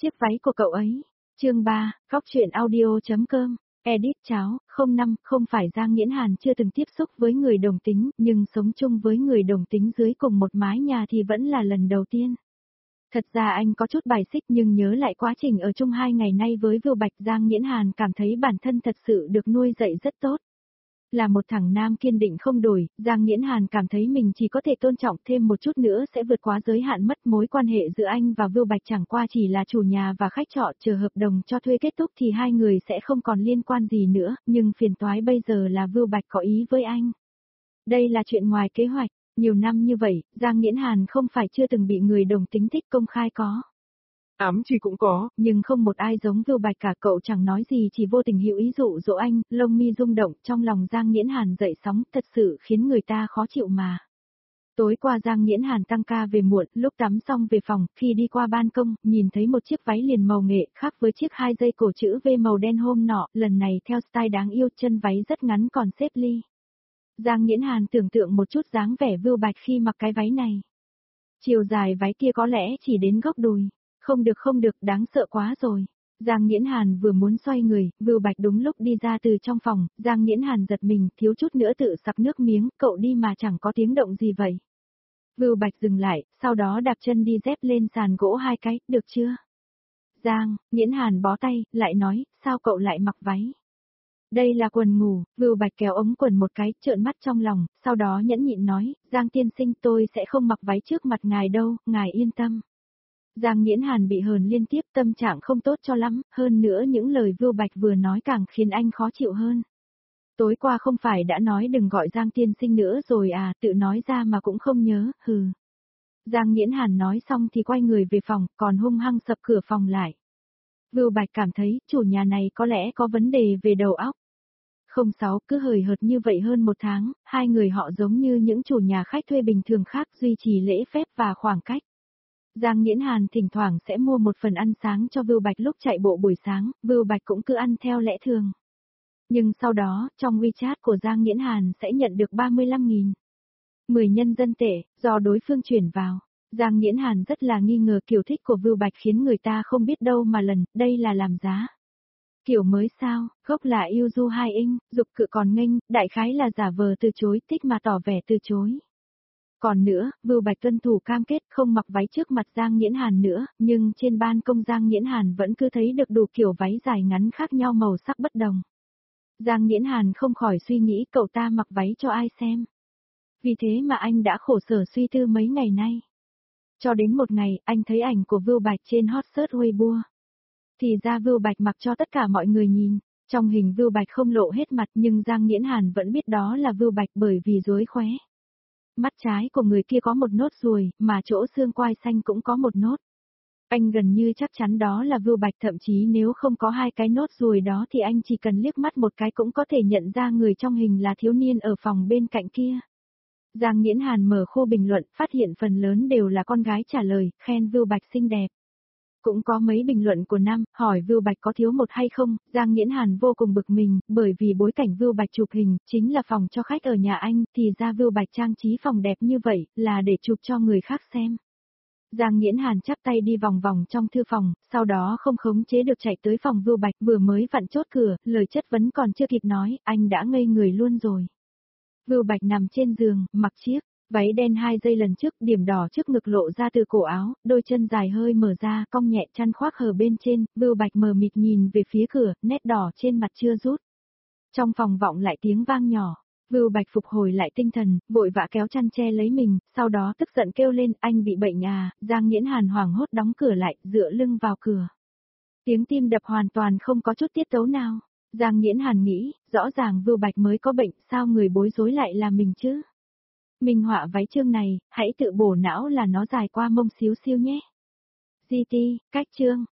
Chiếc váy của cậu ấy. Chương 3, Góc truyện audio.com. Edit cháo, 05, không phải Giang Nghiễn Hàn chưa từng tiếp xúc với người đồng tính, nhưng sống chung với người đồng tính dưới cùng một mái nhà thì vẫn là lần đầu tiên. Thật ra anh có chút bài xích nhưng nhớ lại quá trình ở chung 2 ngày nay với Vưu Bạch, Giang Nghiễn Hàn cảm thấy bản thân thật sự được nuôi dạy rất tốt. Là một thằng nam kiên định không đổi, Giang Nghiễn Hàn cảm thấy mình chỉ có thể tôn trọng thêm một chút nữa sẽ vượt quá giới hạn mất mối quan hệ giữa anh và Vưu Bạch chẳng qua chỉ là chủ nhà và khách trọ, chờ hợp đồng cho thuê kết thúc thì hai người sẽ không còn liên quan gì nữa, nhưng phiền toái bây giờ là Vưu Bạch có ý với anh. Đây là chuyện ngoài kế hoạch, nhiều năm như vậy, Giang Nghiễn Hàn không phải chưa từng bị người đồng tính thích công khai có. Ám chỉ cũng có, nhưng không một ai giống Vưu Bạch cả, cậu chẳng nói gì chỉ vô tình hữu ý dụ dỗ anh, lông mi rung động trong lòng Giang Nghiễn Hàn dậy sóng, thật sự khiến người ta khó chịu mà. Tối qua Giang Nghiễn Hàn tăng ca về muộn, lúc tắm xong về phòng, khi đi qua ban công, nhìn thấy một chiếc váy liền màu nghệ khác với chiếc 2 dây cổ chữ V màu đen hôm nọ, lần này theo style đáng yêu, chân váy rất ngắn còn xếp ly. Giang Nghiễn Hàn tưởng tượng một chút dáng vẻ Vưu Bạch khi mặc cái váy này. Chiều dài váy kia có lẽ chỉ đến góc đùi. Không được, đáng sợ quá rồi. Giang Nghiễn Hàn vừa muốn xoay người, Vưu Bạch đúng lúc đi ra từ trong phòng, Giang Nghiễn Hàn giật mình, thiếu chút nữa tự sặc nước miếng, cậu đi mà chẳng có tiếng động gì vậy. Vưu Bạch dừng lại, sau đó đạp chân đi dép lên sàn gỗ 2 cái, được chưa? Giang Nghiễn Hàn bó tay, lại nói, sao cậu lại mặc váy? Đây là quần ngủ, Vưu Bạch kéo ống quần một cái, trợn mắt trong lòng, sau đó nhẫn nhịn nói, Giang tiên sinh, tôi sẽ không mặc váy trước mặt ngài đâu, ngài yên tâm. Giang Nghiễn Hàn bị hờn liên tiếp, tâm trạng không tốt cho lắm, hơn nữa những lời Vưu Bạch vừa nói càng khiến anh khó chịu hơn. Tối qua không phải đã nói đừng gọi Giang tiên sinh nữa rồi à, tự nói ra mà cũng không nhớ, hừ. Giang Nghiễn Hàn nói xong thì quay người về phòng, còn hung hăng sập cửa phòng lại. Vưu Bạch cảm thấy chủ nhà này có lẽ có vấn đề về đầu óc. 06, cứ hời hợt như vậy hơn 1 tháng, hai người họ giống như những chủ nhà khách thuê bình thường khác, duy trì lễ phép và khoảng cách. Giang Nghiễn Hàn thỉnh thoảng sẽ mua một phần ăn sáng cho Vưu Bạch lúc chạy bộ buổi sáng, Vưu Bạch cũng cứ ăn theo lẽ thường. Nhưng sau đó, trong WeChat của Giang Nghiễn Hàn sẽ nhận được 35.000. 10 nhân dân tệ, do đối phương chuyển vào. Giang Nghiễn Hàn rất là nghi ngờ kiểu thích của Vưu Bạch khiến người ta không biết đâu mà lần, đây là làm giá. Kiểu mới sao, gốc là yêu du 2 inch, dục cự còn nghênh, đại khái là giả vờ từ chối, thích mà tỏ vẻ từ chối. Còn nữa, Vưu Bạch tuân thủ cam kết không mặc váy trước mặt Giang Nghiễn Hàn nữa, nhưng trên ban công Giang Nghiễn Hàn vẫn cứ thấy được đủ kiểu váy dài ngắn khác nhau màu sắc bất đồng. Giang Nghiễn Hàn không khỏi suy nghĩ cậu ta mặc váy cho ai xem. Vì thế mà anh đã khổ sở suy tư mấy ngày nay. Cho đến một ngày, anh thấy ảnh của Vưu Bạch trên hot search Weibo. Thì ra Vưu Bạch mặc cho tất cả mọi người nhìn. Trong hình Vưu Bạch không lộ hết mặt nhưng Giang Nghiễn Hàn vẫn biết đó là Vưu Bạch bởi vì rối khóe. Mắt trái của người kia có một nốt ruồi, mà chỗ xương quai xanh cũng có một nốt. Anh gần như chắc chắn đó là Vưu Bạch, thậm chí nếu không có 2 cái nốt ruồi đó thì anh chỉ cần liếc mắt một cái cũng có thể nhận ra người trong hình là thiếu niên ở phòng bên cạnh kia. Giang Nghiễn Hàn mở khu bình luận, phát hiện phần lớn đều là con gái trả lời, khen Vưu Bạch xinh đẹp. Cũng có mấy bình luận của nam, hỏi Vưu Bạch có thiếu một hay không, Giang Nghiễn Hàn vô cùng bực mình, bởi vì bối cảnh Vưu Bạch chụp hình, chính là phòng cho khách ở nhà anh, thì ra Vưu Bạch trang trí phòng đẹp như vậy, là để chụp cho người khác xem. Giang Nghiễn Hàn chắp tay đi vòng vòng trong thư phòng, sau đó không khống chế được chạy tới phòng Vưu Bạch, vừa mới vặn chốt cửa, lời chất vấn còn chưa kịp nói, anh đã ngây người luôn rồi. Vưu Bạch nằm trên giường, mặc chiếc váy đen 2 dây lần trước, điểm đỏ trước ngực lộ ra từ cổ áo, đôi chân dài hơi mở ra, cong nhẹ chăn khoác hở bên trên, Vưu Bạch mờ mịt nhìn về phía cửa, nét đỏ trên mặt chưa rút. Trong phòng vọng lại tiếng vang nhỏ, Vưu Bạch phục hồi lại tinh thần, vội vã kéo chăn che lấy mình, sau đó tức giận kêu lên, anh bị bệnh à, Giang Nghiễn Hàn hoảng hốt đóng cửa lại, dựa lưng vào cửa. Tiếng tim đập hoàn toàn không có chút tiết tấu nào. Giang Nghiễn Hàn nghĩ, rõ ràng Vưu Bạch mới có bệnh, sao người bối rối lại là mình chứ? Minh họa váy chương này, hãy tự bổ não là nó dài qua mông xíu xiu nhé. GT, cách chương.